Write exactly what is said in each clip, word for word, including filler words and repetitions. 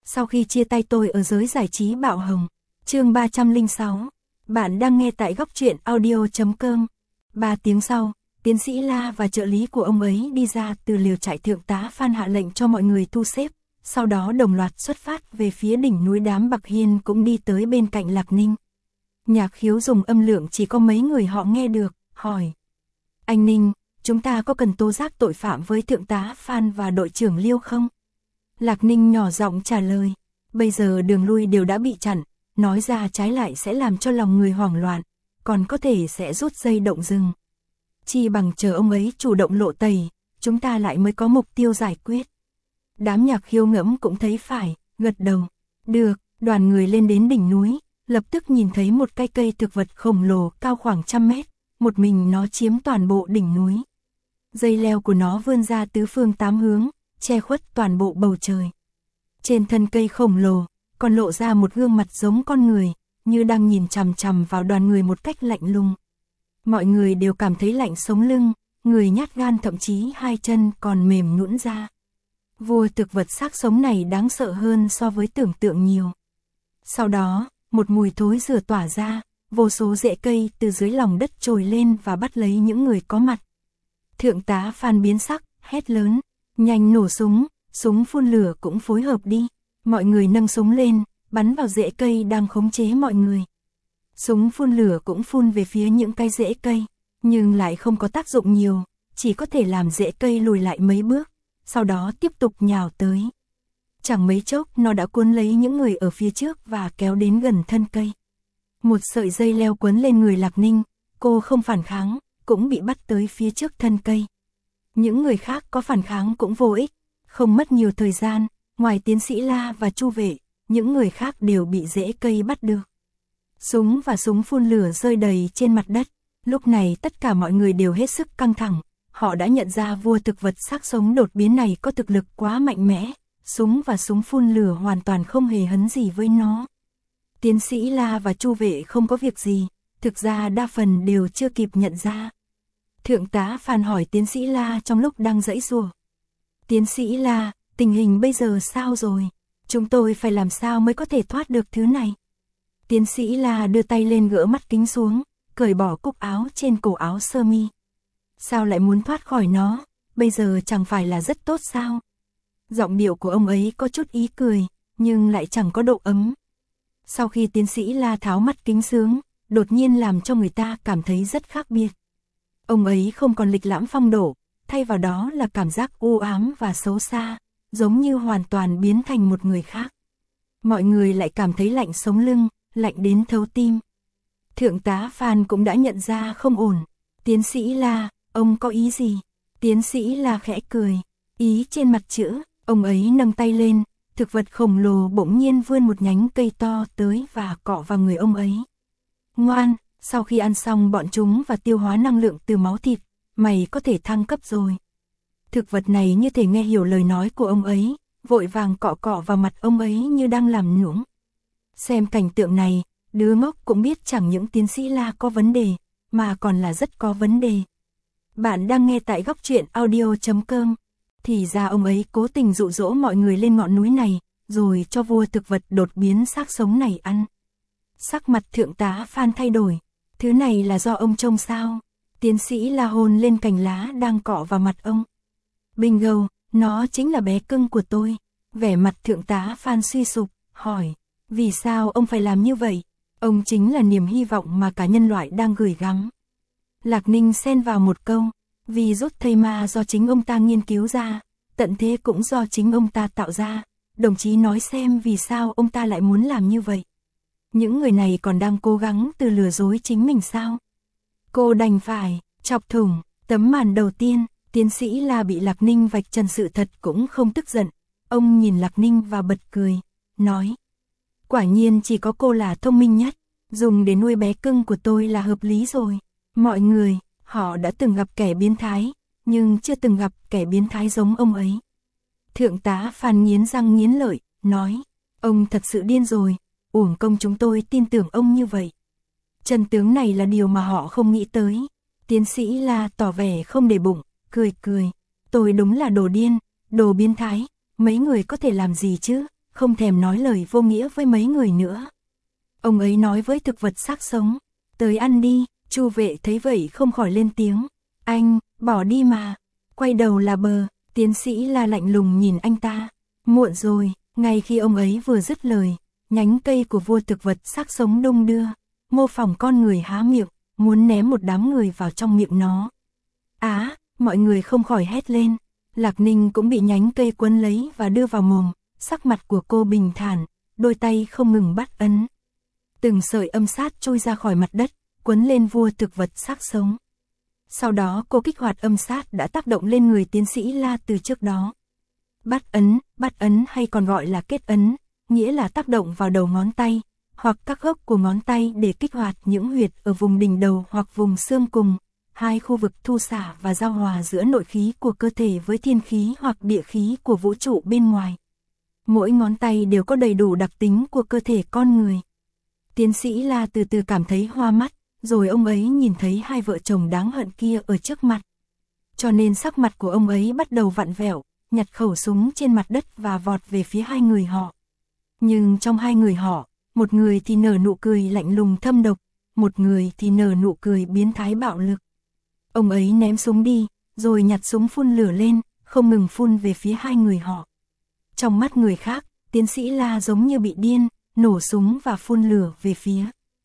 Sau khi chia tay tôi ở giới giải trí bạo hồng. Chương ba trăm lẻ sáu. Bạn đang nghe tại góc truyện audio chấm com. Ba tiếng sau, tiến sĩ La và trợ lý của ông ấy đi ra từ liều trại. Thượng tá Phan hạ lệnh cho mọi người thu xếp, sau đó đồng loạt xuất phát về phía đỉnh núi. Đám Bạc Hiên cũng đi tới bên cạnh Lạc Ninh. Nhạc Khiếu dùng âm lượng chỉ có mấy người họ nghe được, hỏi: Anh Ninh, chúng ta có cần tố giác tội phạm với Thượng tá Phan và đội trưởng Liêu không? Lạc Ninh nhỏ giọng trả lời: Bây giờ đường lui đều đã bị chặn, nói ra trái lại sẽ làm cho lòng người hoảng loạn, còn có thể sẽ rút dây động rừng. Chi bằng chờ ông ấy chủ động lộ tẩy, chúng ta lại mới có mục tiêu giải quyết. Đám Nhạc Khiếu ngẫm cũng thấy phải, gật đầu. Được, đoàn người lên đến đỉnh núi, lập tức nhìn thấy một cái cây thực vật khổng lồ cao khoảng trăm mét, một mình nó chiếm toàn bộ đỉnh núi. Dây leo của nó vươn ra tứ phương tám hướng, che khuất toàn bộ bầu trời. Trên thân cây khổng lồ, còn lộ ra một gương mặt giống con người, như đang nhìn chằm chằm vào đoàn người một cách lạnh lùng. Mọi người đều cảm thấy lạnh sống lưng, người nhát gan, thậm chí hai chân còn mềm nhũn ra. Vua thực vật xác sống này đáng sợ hơn so với tưởng tượng nhiều. Sau đó, một mùi thối rửa tỏa ra, vô số rễ cây từ dưới lòng đất trồi lên và bắt lấy những người có mặt. Thượng tá Phan biến sắc, hét lớn: Nhanh nổ súng, súng phun lửa cũng phối hợp đi. Mọi người nâng súng lên, bắn vào rễ cây đang khống chế mọi người. Súng phun lửa cũng phun về phía những cái rễ cây, nhưng lại không có tác dụng nhiều, chỉ có thể làm rễ cây lùi lại mấy bước, sau đó tiếp tục nhào tới. Chẳng mấy chốc nó đã cuốn lấy những người ở phía trước và kéo đến gần thân cây. Một sợi dây leo quấn lên người Lạc Ninh, cô không phản kháng, cũng bị bắt tới phía trước thân cây. Những người khác có phản kháng cũng vô ích, không mất nhiều thời gian, ngoài tiến sĩ La và Chu Vệ, những người khác đều bị rễ cây bắt được. Súng và súng phun lửa rơi đầy trên mặt đất, lúc này tất cả mọi người đều hết sức căng thẳng, họ đã nhận ra vua thực vật xác sống đột biến này có thực lực quá mạnh mẽ, súng và súng phun lửa hoàn toàn không hề hấn gì với nó. Tiến sĩ La và Chu Vệ không có việc gì, thực ra đa phần đều chưa kịp nhận ra. Thượng tá Phan hỏi tiến sĩ La trong lúc đang giãy giụa: Tiến sĩ La, tình hình bây giờ sao rồi? Chúng tôi phải làm sao mới có thể thoát được thứ này? Tiến sĩ La đưa tay lên gỡ mắt kính xuống, cởi bỏ cúc áo trên cổ áo sơ mi. Sao lại muốn thoát khỏi nó? Bây giờ chẳng phải là rất tốt sao? Giọng điệu của ông ấy có chút ý cười, nhưng lại chẳng có độ ấm. Sau khi tiến sĩ La tháo mắt kính xuống, đột nhiên làm cho người ta cảm thấy rất khác biệt. Ông ấy không còn lịch lãm phong độ, thay vào đó là cảm giác u ám và xấu xa, giống như hoàn toàn biến thành một người khác. Mọi người lại cảm thấy lạnh sống lưng, lạnh đến thấu tim. Thượng tá Phan cũng đã nhận ra không ổn. Tiến sĩ La, ông có ý gì? Tiến sĩ La khẽ cười. Ý trên mặt chữ, ông ấy nâng tay lên, thực vật khổng lồ bỗng nhiên vươn một nhánh cây to tới và cọ vào người ông ấy. Ngoan, sau khi ăn xong bọn chúng và tiêu hóa năng lượng từ máu thịt, mày có thể thăng cấp rồi. Thực vật này như thể nghe hiểu lời nói của ông ấy, vội vàng cọ cọ vào mặt ông ấy như đang làm nũng. Xem cảnh tượng này, đứa ngốc cũng biết chẳng những tiến sĩ La có vấn đề, mà còn là rất có vấn đề. Bạn đang nghe tại góc truyện audio chấm com. Thì ra ông ấy cố tình dụ dỗ mọi người lên ngọn núi này, rồi cho vua thực vật đột biến xác sống này ăn. Sắc mặt thượng tá Phan thay đổi. Thứ này là do ông trông sao? Tiến sĩ La hôn lên cành lá đang cọ vào mặt ông. Bingo, nó chính là bé cưng của tôi. Vẻ mặt thượng tá Phan suy sụp, hỏi: Vì sao ông phải làm như vậy? Ông chính là niềm hy vọng mà cả nhân loại đang gửi gắm. Lạc Ninh xen vào một câu: Vì rút thây ma do chính ông ta nghiên cứu ra, tận thế cũng do chính ông ta tạo ra. Đồng chí nói xem vì sao ông ta lại muốn làm như vậy? Những người này còn đang cố gắng từ lừa dối chính mình sao? Cô đành phải chọc thủng tấm màn đầu tiên. Tiến sĩ La bị Lạc Ninh vạch trần sự thật cũng không tức giận. Ông nhìn Lạc Ninh và bật cười, nói: Quả nhiên chỉ có cô là thông minh nhất, dùng để nuôi bé cưng của tôi là hợp lý rồi. Mọi người, họ đã từng gặp kẻ biến thái, nhưng chưa từng gặp kẻ biến thái giống ông ấy. Thượng tá Phan nghiến răng nghiến lợi, nói: Ông thật sự điên rồi, uổng công chúng tôi tin tưởng ông như vậy. Chân tướng này là điều mà họ không nghĩ tới. Tiến sĩ La tỏ vẻ không để bụng, cười cười: Tôi đúng là đồ điên, đồ biến thái, mấy người có thể làm gì chứ? không thèm nói lời vô nghĩa với mấy người nữa. Ông ấy nói với thực vật xác sống, tới ăn đi. Chu Vệ thấy vậy không khỏi lên tiếng, anh, bỏ đi mà. Quay đầu là bờ, tiến sĩ La lạnh lùng nhìn anh ta. Muộn rồi, ngay khi ông ấy vừa dứt lời, nhánh cây của vua thực vật xác sống đung đưa, mô phỏng con người há miệng, muốn ném một đám người vào trong miệng nó. Á, mọi người không khỏi hét lên. Lạc Ninh cũng bị nhánh cây quấn lấy và đưa vào mồm, sắc mặt của cô bình thản, đôi tay không ngừng bắt ấn. Từng sợi âm sát trôi ra khỏi mặt đất, quấn lên vua thực vật xác sống. Sau đó cô kích hoạt âm sát đã tác động lên người tiến sĩ La từ trước đó. Bắt ấn, bắt ấn hay còn gọi là kết ấn, nghĩa là tác động vào đầu ngón tay, hoặc các gốc của ngón tay để kích hoạt những huyệt ở vùng đỉnh đầu hoặc vùng xương cùng, hai khu vực thu xả và giao hòa giữa nội khí của cơ thể với thiên khí hoặc địa khí của vũ trụ bên ngoài. Mỗi ngón tay đều có đầy đủ đặc tính của cơ thể con người. Tiến sĩ La từ từ cảm thấy hoa mắt, rồi ông ấy nhìn thấy hai vợ chồng đáng hận kia ở trước mặt. Cho nên sắc mặt của ông ấy bắt đầu vặn vẹo, nhặt khẩu súng trên mặt đất và vọt về phía hai người họ. Nhưng trong hai người họ, một người thì nở nụ cười lạnh lùng thâm độc, một người thì nở nụ cười biến thái bạo lực. Ông ấy ném súng đi, rồi nhặt súng phun lửa lên, không ngừng phun về phía hai người họ. Trong mắt người khác, tiến sĩ La giống như bị điên, nổ súng và phun lửa về phía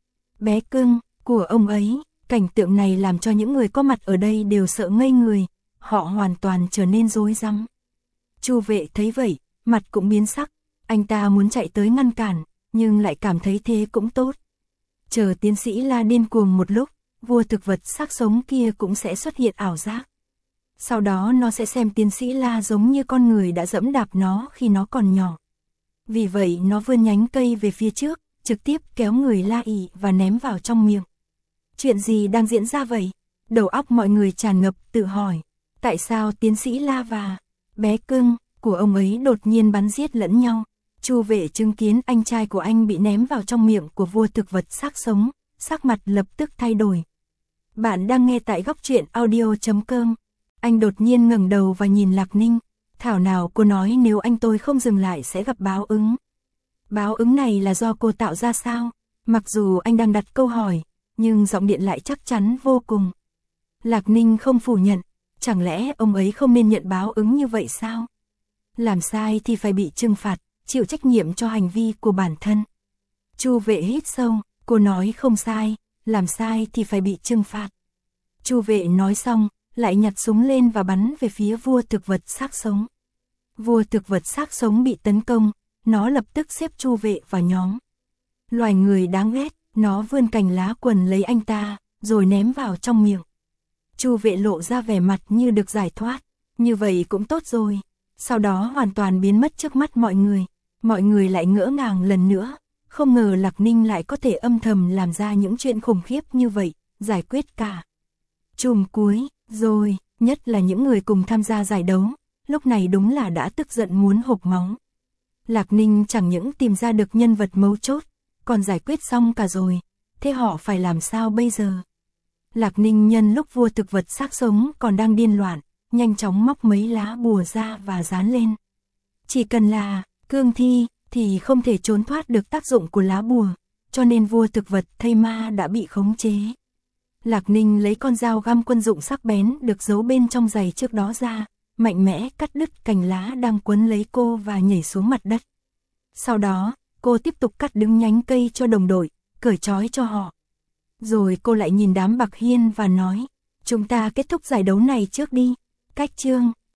bé cưng của ông ấy. Cảnh tượng này làm cho những người có mặt ở đây đều sợ ngây người, họ hoàn toàn trở nên rối rắm. Chu Vệ thấy vậy, mặt cũng biến sắc, anh ta muốn chạy tới ngăn cản, nhưng lại cảm thấy thế cũng tốt. Chờ tiến sĩ La điên cuồng một lúc, vua thực vật xác sống kia cũng sẽ xuất hiện ảo giác. Sau đó nó sẽ xem tiến sĩ La giống như con người đã dẫm đạp nó khi nó còn nhỏ. Vì vậy nó vươn nhánh cây về phía trước, trực tiếp kéo người La ỉ và ném vào trong miệng. Chuyện gì đang diễn ra vậy? Đầu óc mọi người tràn ngập tự hỏi, tại sao tiến sĩ La và bé cưng của ông ấy đột nhiên bắn giết lẫn nhau? Chu Vệ chứng kiến anh trai của anh bị ném vào trong miệng của vua thực vật xác sống, sắc mặt lập tức thay đổi. Bạn đang nghe tại góc truyện audio chấm com. Anh đột nhiên ngẩng đầu và nhìn Lạc Ninh. Thảo nào cô nói nếu anh tôi không dừng lại sẽ gặp báo ứng. Báo ứng này là do cô tạo ra sao? Mặc dù anh đang đặt câu hỏi, nhưng giọng điện lại chắc chắn vô cùng. Lạc Ninh không phủ nhận, chẳng lẽ ông ấy không nên nhận báo ứng như vậy sao? Làm sai thì phải bị trừng phạt, chịu trách nhiệm cho hành vi của bản thân. Chu Vệ hít sâu, cô nói không sai, làm sai thì phải bị trừng phạt. Chu Vệ nói xong, lại nhặt súng lên và bắn về phía vua thực vật xác sống. Vua thực vật xác sống bị tấn công, nó lập tức xếp Chu Vệ vào nhóm loài người đáng ghét, nó vươn cành lá quần lấy anh ta, rồi ném vào trong miệng. Chu Vệ lộ ra vẻ mặt như được giải thoát, như vậy cũng tốt rồi. Sau đó hoàn toàn biến mất trước mắt mọi người, mọi người lại ngỡ ngàng lần nữa, không ngờ Lạc Ninh lại có thể âm thầm làm ra những chuyện khủng khiếp như vậy, giải quyết cả chùm cuối, rồi, nhất là những người cùng tham gia giải đấu, lúc này đúng là đã tức giận muốn hộc máu. Lạc Ninh chẳng những tìm ra được nhân vật mấu chốt, còn giải quyết xong cả rồi, thế họ phải làm sao bây giờ? Lạc Ninh nhân lúc vua thực vật xác sống còn đang điên loạn, nhanh chóng móc mấy lá bùa ra và dán lên. Chỉ cần là cương thi thì không thể trốn thoát được tác dụng của lá bùa, cho nên vua thực vật thây ma đã bị khống chế. Lạc Ninh lấy con dao găm quân dụng sắc bén được giấu bên trong giày trước đó ra, mạnh mẽ cắt đứt cành lá đang quấn lấy cô và nhảy xuống mặt đất. Sau đó, cô tiếp tục cắt đứng nhánh cây cho đồng đội, cởi trói cho họ. Rồi cô lại nhìn đám Bạc Hiên và nói, chúng ta kết thúc giải đấu này trước đi. Cách chương